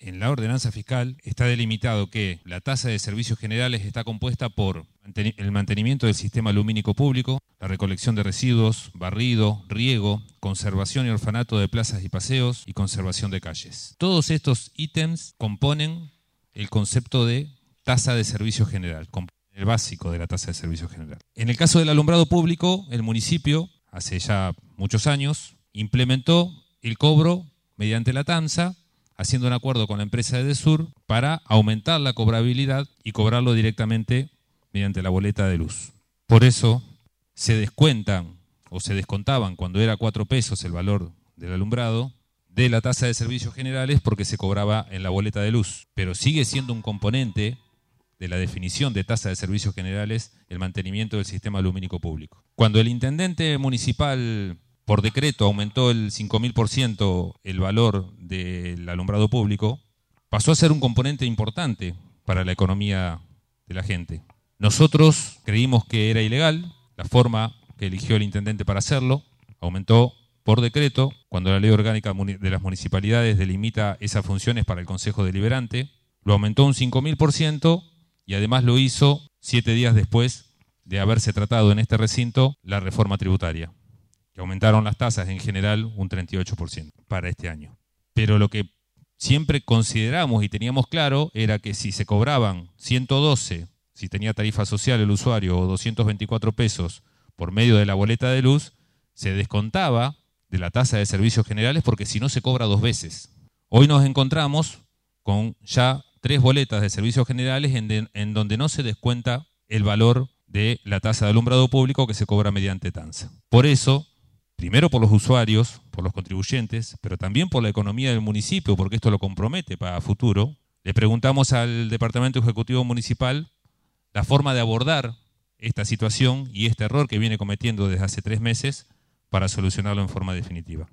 En la ordenanza fiscal está delimitado que la tasa de servicios generales está compuesta por el mantenimiento del sistema lumínico público, la recolección de residuos, barrido, riego, conservación y orfanato de plazas y paseos y conservación de calles. Todos estos ítems componen el concepto de tasa de servicio general, el básico de la tasa de servicio general. En el caso del alumbrado público, el municipio, hace ya muchos años, implementó el cobro mediante la TAMSA, haciendo un acuerdo con la empresa de Edesur para aumentar la cobrabilidad y cobrarlo directamente mediante la boleta de luz. Por eso se descuentan o se descontaban cuando era 4 pesos el valor del alumbrado de la tasa de servicios generales porque se cobraba en la boleta de luz. Pero sigue siendo un componente de la definición de tasa de servicios generales el mantenimiento del sistema lumínico público. Cuando el intendente municipal por decreto aumentó el 5.000% el valor del alumbrado público, pasó a ser un componente importante para la economía de la gente. Nosotros creímos que era ilegal la forma que eligió el intendente para hacerlo, aumentó por decreto, cuando la ley orgánica de las municipalidades delimita esas funciones para el Consejo Deliberante, lo aumentó un 5.000% y además lo hizo 7 días después de haberse tratado en este recinto la reforma tributaria, que aumentaron las tasas en general un 38% para este año. Pero lo que siempre consideramos y teníamos claro era que si se cobraban 112, si tenía tarifa social el usuario, o 224 pesos por medio de la boleta de luz, se descontaba de la tasa de servicios generales porque si no se cobra 2 veces. Hoy nos encontramos con ya 3 boletas de servicios generales en donde no se descuenta el valor de la tasa de alumbrado público que se cobra mediante TAMSA. Por eso, primero por los usuarios, por los contribuyentes, pero también por la economía del municipio, porque esto lo compromete para futuro, le preguntamos al Departamento Ejecutivo Municipal la forma de abordar esta situación y este error que viene cometiendo desde hace 3 meses para solucionarlo en forma definitiva.